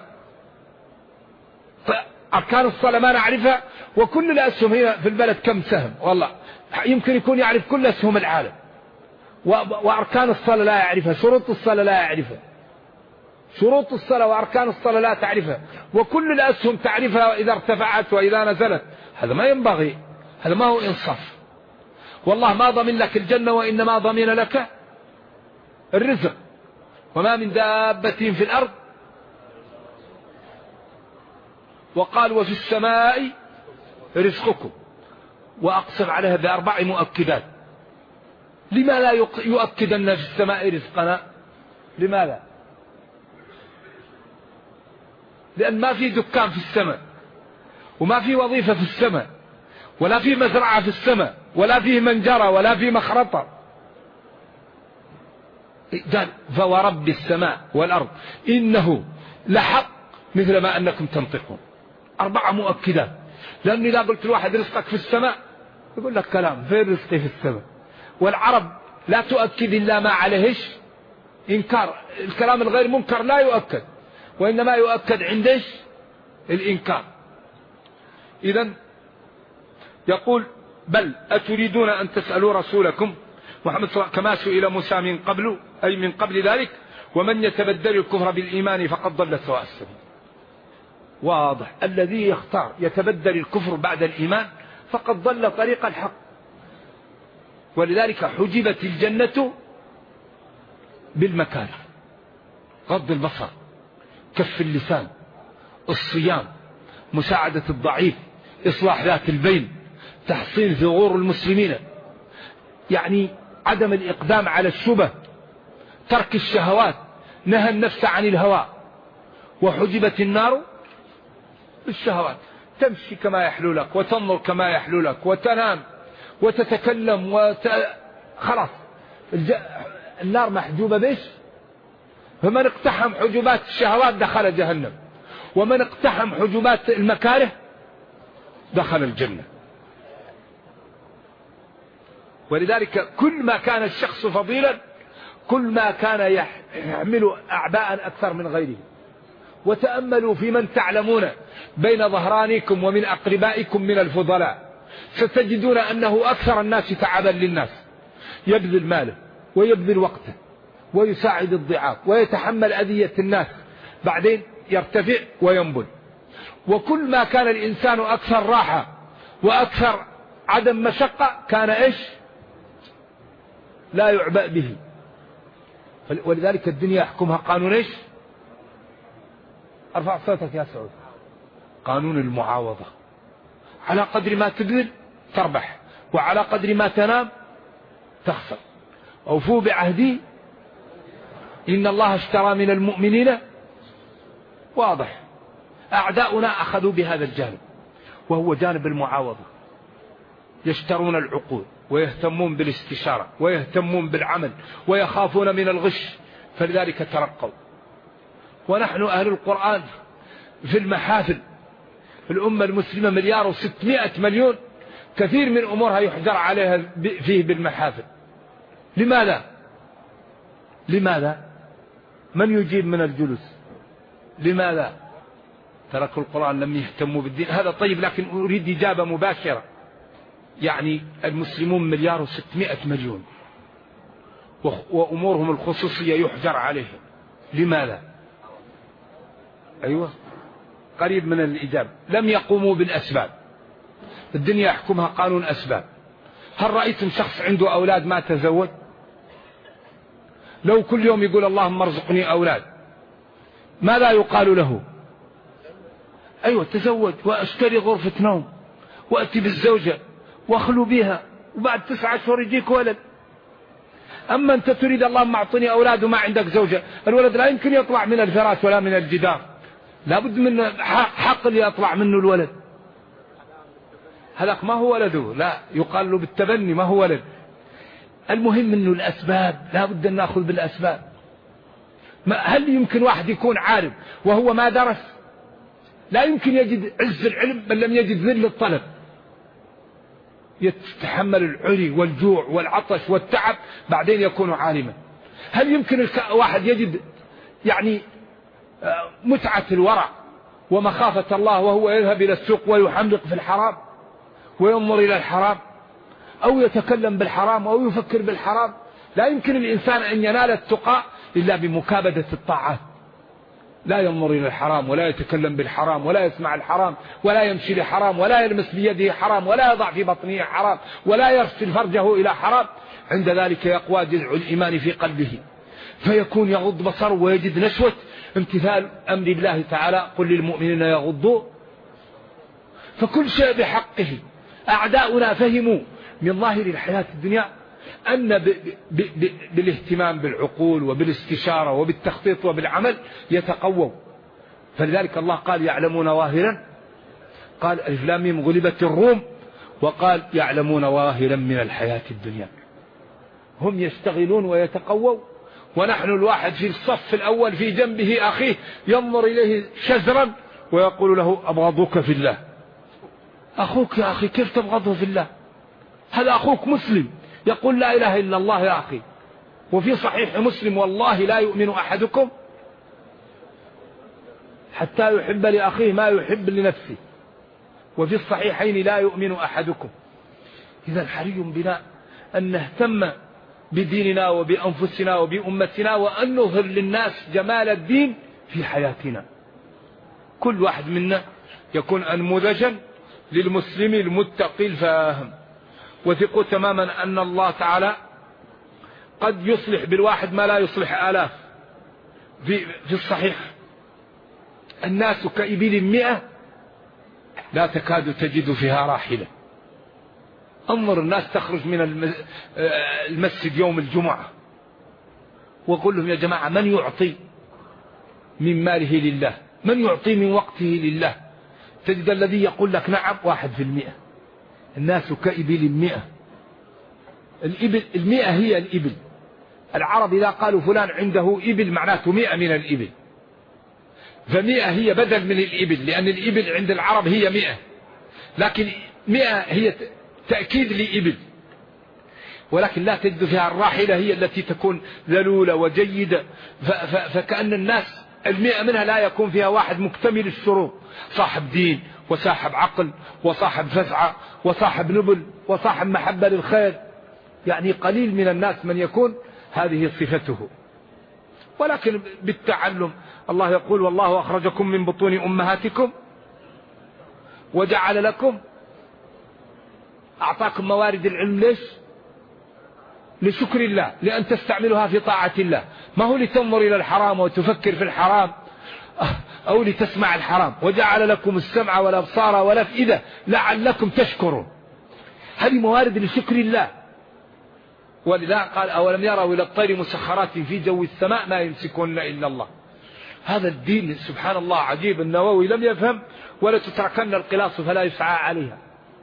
أركان الصلاة ما نعرفها، وكل الأسهم هنا في البلد كم سهم، والله يمكن يكون يعرف كل أسهم العالم، وأركان الصلاة لا يعرفها، شروط الصلاة لا يعرفها، شروط الصلاة وأركان الصلاة لا تعرفها، وكل الأسهم تعرفها إذا ارتفعت وإذا نزلت. هذا ما ينبغي، هذا ما هو إنصاف. والله ما ضمن لك الجنة، وإنما ضمن لك الرزق. وما من دابة في الأرض، وقال وفي السماء رزقكم، وأقسم عليها ب4 مؤكدات. لما لا يؤكدن في السماء رزقنا؟ لماذا؟ لأن ما في دكان في السماء، وما في وظيفة في السماء، ولا في مزرعة في السماء، ولا فيه منجرة، ولا فيه مخرطة. قال فورب السماء والأرض إنه لحق مثل ما أنكم تنطقون. 4 مؤكدات. لأن إذا قلت الواحد رزقك في السماء يقول لك كلام، فين رزقي في السماء؟ والعرب لا تؤكد إلا ما عليهش إنكار. الكلام الغير منكر لا يؤكد، وإنما يؤكد عندش الإنكار. إذن يقول بل أتريدون أن تسألوا رسولكم محمد صلى الله عليه وسلم كما سئل موسى من قبل، أي من قبل ذلك، ومن يتبدل الكفر بالإيمان فقد ضل سواء السبيل. واضح، الذي يختار يتبدل الكفر بعد الإيمان فقد ضل طريق الحق. ولذلك حجبت الجنة بالمكاره: غض البصر، كف اللسان، الصيام، مساعدة الضعيف، إصلاح ذات البين، تحصين ثغور المسلمين، يعني عدم الإقدام على الشبه، ترك الشهوات، نهى النفس عن الهوى. وحجبت النار بالشهوات، تمشي كما يحلو لك، وتنظر كما يحلو لك، وتنام وتتكلم خلاص النار محجوبة بيش. فمن اقتحم حجبات الشهوات دخل جهنم، ومن اقتحم حجبات المكاره دخل الجنة. ولذلك كل ما كان الشخص فضيلا كل ما كان يحمل أعباء أكثر من غيره. وتأملوا في من تعلمون بين ظهرانكم ومن أقربائكم من الفضلاء، ستجدون أنه أكثر الناس تعبا للناس، يبذل ماله ويبذل وقته ويساعد الضعاف ويتحمل أذية الناس، بعدين يرتفع وينبل. وكل ما كان الإنسان أكثر راحة وأكثر عدم مشقة كان إيش؟ لا يعبأ به. ولذلك الدنيا يحكمها قانون إيش؟ ارفع صوتك يا سعود. قانون المعاوضة. على قدر ما تبذل تربح، وعلى قدر ما تنام تخسر. أوفوا بعهدي إن الله اشترى من المؤمنين. واضح، أعداؤنا أخذوا بهذا الجانب، وهو جانب المعاوضة. يشترون العقول ويهتمون بالاستشارة ويهتمون بالعمل ويخافون من الغش، فلذلك ترقوا. ونحن أهل القرآن في المحافل، الأمة المسلمة 1,600,000,000، كثير من أمورها يحجر عليها فيه بالمحافل. لماذا؟ لماذا؟ من يجيب من الجلوس؟ لماذا؟ تركوا القرآن، لم يهتموا بالدين. هذا طيب، لكن أريد إجابة مباشرة. يعني المسلمون 1,600,000,000، وأمورهم الخصوصية يحجر عليهم. لماذا؟ أيوة، قريب من الإجابة. لم يقوموا بالأسباب. الدنيا يحكمها قانون أسباب. هل رأيتم شخص عنده أولاد ما تزوج؟ لو كل يوم يقول اللهم ارزقني أولاد، ماذا يقال له؟ أيوة، تزوج واشتري غرفة نوم وأتي بالزوجة واخلو بها، وبعد 9 أشهر يجيك ولد. أما أنت تريد اللهم أعطني أولاد وما عندك زوجة، الولد لا يمكن يطلع من الفراش ولا من الجدار، لابد من حقل يطلع منه الولد. هذاك ما هو ولده، لا يقال له بالتبني ما هو ولد. المهم انه الاسباب لابد ان ناخذ بالاسباب. هل يمكن واحد يكون عالم وهو ما درس؟ لا يمكن يجد عز العلم بل لم يجد ذل الطلب، يتحمل العري والجوع والعطش والتعب بعدين يكون عالما. هل يمكن واحد يجد يعني متعة الورع ومخافة الله وهو يذهب إلى السوق ويحملق في الحرام وينظر إلى الحرام أو يتكلم بالحرام أو يفكر بالحرام؟ لا يمكن الإنسان أن ينال التقى إلا بمكابدة الطاعات. لا ينظر إلى الحرام ولا يتكلم بالحرام ولا يسمع الحرام ولا يمشي لحرام ولا يلمس بيده حرام ولا يضع في بطنه حرام ولا يرسل فرجه إلى حرام. عند ذلك يقوى جذع الإيمان في قلبه فيكون يغض بصره ويجد نشوة امتثال أمر الله تعالى: قل للمؤمنين يغضوا. فكل شيء بحقه. أعداؤنا فهموا من ظاهر الحياة الدنيا أن بالاهتمام بالعقول وبالاستشارة وبالتخطيط وبالعمل يتقووا. فلذلك الله قال: يعلمون ظاهرا، قال ألف لام ميم غلبت الروم، وقال يعلمون ظاهرا من الحياة الدنيا. هم يشتغلون ويتقووا، ونحن الواحد في الصف الأول في جنبه أخيه ينظر إليه شزرا ويقول له: أبغضك في الله. أخوك يا أخي كيف تبغضه في الله؟ هذا أخوك مسلم يقول لا إله إلا الله يا أخي. وفي صحيح مسلم: والله لا يؤمن أحدكم حتى يحب لأخيه ما يحب لنفسه. وفي الصحيحين: لا يؤمن أحدكم. إذا حري بنا أن نهتم بديننا وبأنفسنا وبأمتنا وأن نظهر للناس جمال الدين في حياتنا. كل واحد منا يكون أنموذجا للمسلم المتقي الفاهم. وثقوا تماما أن الله تعالى قد يصلح بالواحد ما لا يصلح آلاف. في الصحيح: الناس كإبل 100 لا تكاد تجد فيها راحلة. انظر الناس تخرج من المسجد يوم الجمعة وقل لهم: يا جماعة من يعطي من ماله لله؟ من يعطي من وقته لله؟ تجد الذي يقول لك نعم 1%. الناس كإبل 100. الإبل 100 هي الإبل. العرب إذا قالوا فلان عنده إبل معناته 100 من الإبل. ف100 هي بدل من الإبل، لأن الإبل عند العرب هي 100، لكن 100 هي تأكيد لإبل. ولكن لا تجد فيها الراحلة هي التي تكون ذلولة وجيدة. فكأن الناس 100 منها لا يكون فيها واحد مكتمل الشروط: صاحب دين وصاحب عقل وصاحب فزعة وصاحب نبل وصاحب محبة للخير. يعني قليل من الناس من يكون هذه صفته. ولكن بالتعلم الله يقول: والله أخرجكم من بطون أمهاتكم وجعل لكم، أعطاكم موارد العلم. ليش؟ لشكر الله، لأن تستعملها في طاعة الله، ما هو لتنظر إلى الحرام وتفكر في الحرام أو لتسمع الحرام. وجعل لكم السمع والأبصار والأفئدة لعلكم تشكرون. هذه موارد لشكر الله. ولذا قال: أولم يروا إلى الطير مسخرات في جو السماء ما يمسكون إلا الله. هذا الدين سبحان الله عجيب. النووي لم يفهم: ولا تتركن القلاص فلا يسعى عليها،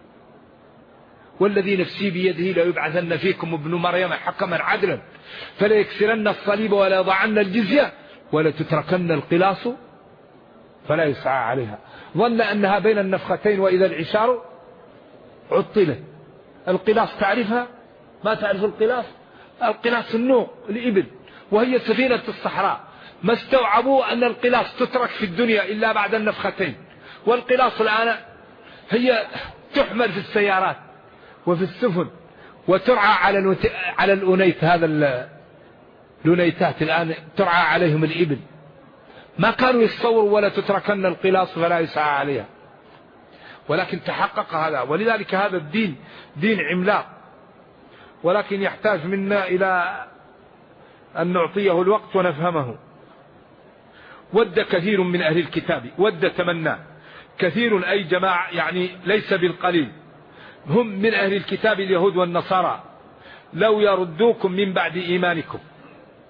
والذي نفسي بيده ليبعثن فيكم ابن مريم حكما عدلا فلا يكسرن الصليب ولا يضعن الجزية ولا تتركن القلاص فلا يسعى عليها. ظن أنها بين النفختين وإذا العشار عطلت. القلاص تعرفها؟ ما تعرف القلاص؟ القلاص النوق الإبل، وهي سفينة الصحراء. ما استوعبوا أن القلاص تترك في الدنيا إلا بعد النفختين. والقلاص الآن هي تحمل في السيارات وفي السفن وترعى على الأنيت. هذا الأنيتات الآن ترعى عليهم الإبل. ما كانوا يتصوروا ولا تتركن القلاص فلا يسعى عليها، ولكن تحقق هذا. ولذلك هذا الدين دين عملاق، ولكن يحتاج منا إلى أن نعطيه الوقت ونفهمه. ود كثير من أهل الكتاب، ود تمنى، كثير أي جماعة يعني ليس بالقليل، هم من أهل الكتاب اليهود والنصارى، لو يردوكم من بعد إيمانكم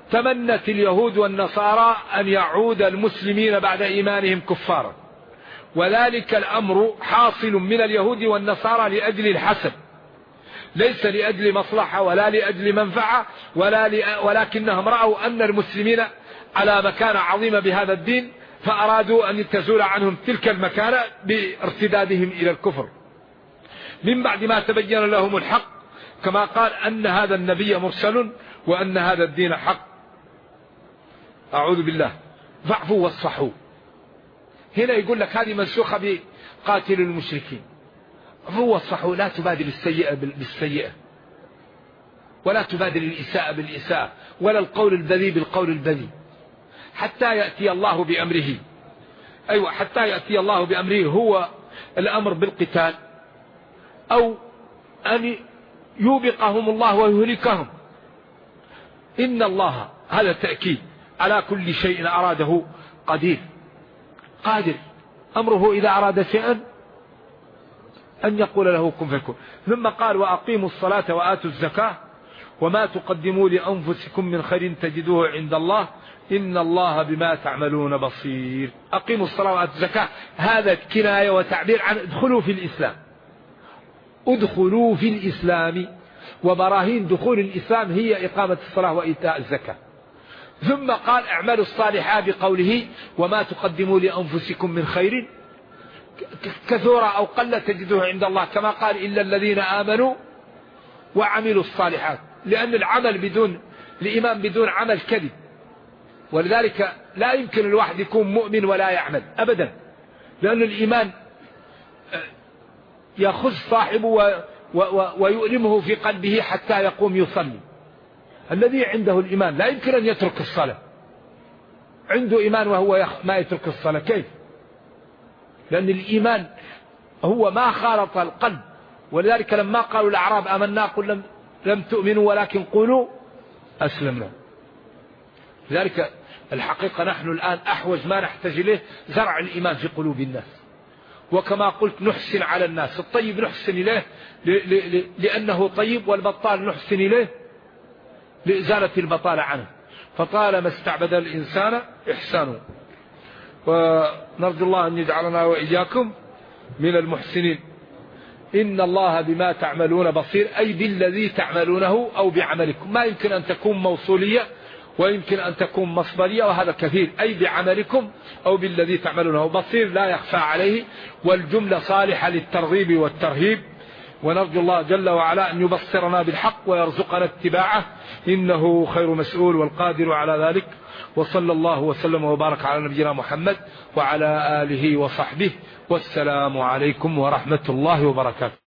تمنت اليهود والنصارى أن يعود المسلمين بعد إيمانهم كفارا، وذلك الأمر حاصل من اليهود والنصارى لأجل الحسد، ليس لأجل مصلحة ولا لأجل منفعة ولكنهم رأوا أن المسلمين على مكانة عظيمة بهذا الدين، فأرادوا أن تزول عنهم تلك المكانة بارتدادهم إلى الكفر من بعد ما تبين لهم الحق، كما قال أن هذا النبي مرسل وأن هذا الدين حق. أعوذ بالله. فاعفوا واصفحوا، هنا يقول لك هذه منسوخة بقاتل المشركين. اعفوا واصفحوا، لا تبادل السيئة بالسيئة، ولا تبادل الإساءة بالإساءة، ولا القول البذيء بالقول البذيء، حتى يأتي الله بأمره. أيوة، حتى يأتي الله بأمره، هو الأمر بالقتال أو أن يوبقهم الله ويهلكهم. إن الله، هذا تأكيد، على كل شيء أراده قدير، قادر، أمره إذا أراد شيئا أن يقول له كن فيكون. ثم قال وأقيموا الصلاة وآتوا الزكاة وما تقدموا لأنفسكم من خير تجدوه عند الله إن الله بما تعملون بصير. أقيموا الصلاة وآتوا الزكاة، هذا كناية وتعبير عن ادخلوا في الإسلام، ادخلوا في الإسلام، وبراهين دخول الإسلام هي إقامة الصلاة وإيتاء الزكاة. ثم قال اعملوا الصالحات بقوله وما تقدموا لأنفسكم من خير كثورة أو قل تجدوه عند الله، كما قال إلا الذين آمنوا وعملوا الصالحات، لأن الإيمان بدون عمل كذب، ولذلك لا يمكن الواحد يكون مؤمن ولا يعمل أبدا، لأن الإيمان يخص صاحبه ويؤلمه في قلبه حتى يقوم يصلي. الذي عنده الإيمان لا يمكن أن يترك الصلاة، عنده إيمان وهو ما يترك الصلاة، كيف؟ لأن الإيمان هو ما خالط القلب، ولذلك لما قالوا الأعراب آمنا قل لم تؤمنوا ولكن قولوا أسلمنا. لذلك الحقيقة نحن الآن أحوج ما نحتاج إليه زرع الإيمان في قلوب الناس، وكما قلت نحسن على الناس، الطيب نحسن إليه لأنه طيب، والبطال نحسن إليه لإزالة البطالة عنه، فطالما استعبد الإنسان إحسانه. ونرجو الله أن يجعلنا وإياكم من المحسنين. إن الله بما تعملون بصير، أي بالذي تعملونه أو بعملكم، ما يمكن أن تكون موصولية ويمكن أن تكون مصدرية، وهذا كثير، أي بعملكم أو بالذي تعملونه. بصير لا يخفى عليه، والجملة صالحة للترغيب والترهيب. ونرجو الله جل وعلا أن يبصرنا بالحق ويرزقنا اتباعه، إنه خير مسؤول والقادر على ذلك. وصلى الله وسلم وبارك على نبينا محمد وعلى آله وصحبه، والسلام عليكم ورحمة الله وبركاته.